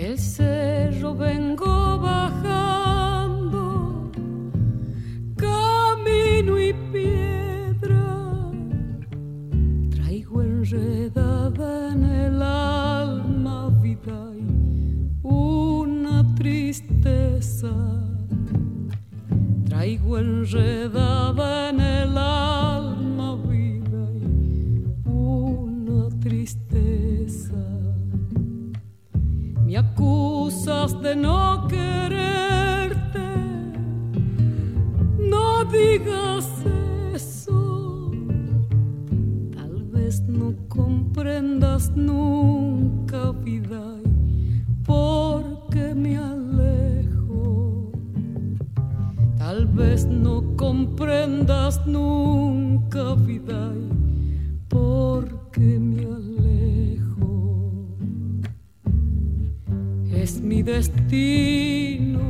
Del cerro vengo bajando, camino y piedra, traigo enredada en el alma vida y una tristeza. Traigo enredada en el alma vida y una tristeza. Me acusas de no quererte, no digas eso. Tal vez no comprendas nunca, vida, porque me alejo. Tal vez no comprendas nunca, vida, porque me alejo. Es mi destino,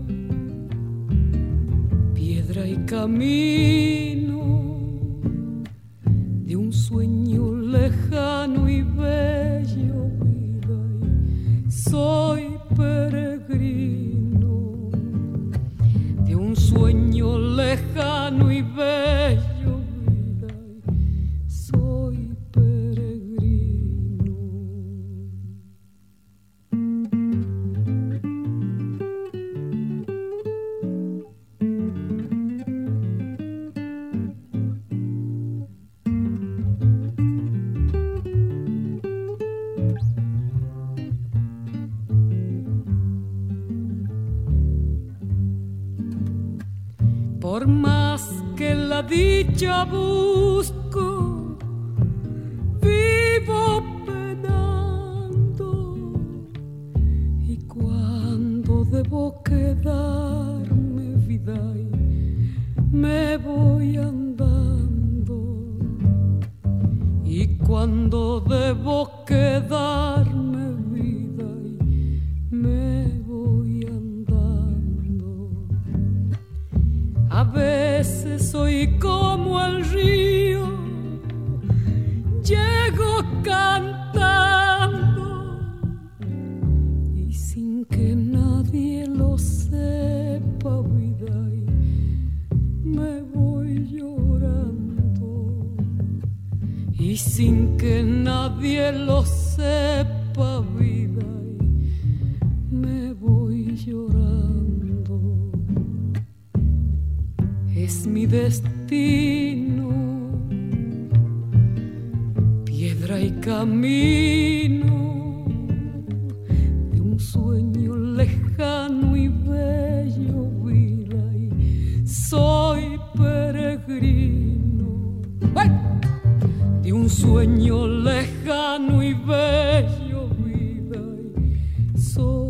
piedra y camino de un sueño lejano y bello, vida, y soy peregrino de un sueño lejano y bello, vida, y soy peregrino. Por más que la dicha busco, vivo penando. Y cuando debo quedarme, vida, me voy andando. Y cuando debo quedarme, vida, me voy andando. A veces soy como el río, llego cantando y sin que nadie lo sepa, vida, y me voy llorando. Y sin que nadie lo sepa, vida, y me voy llorando. Es mi destino, piedra y camino de un sueño lejano y bello, vida, y soy peregrino de un sueño lejano y bello, vida, y soy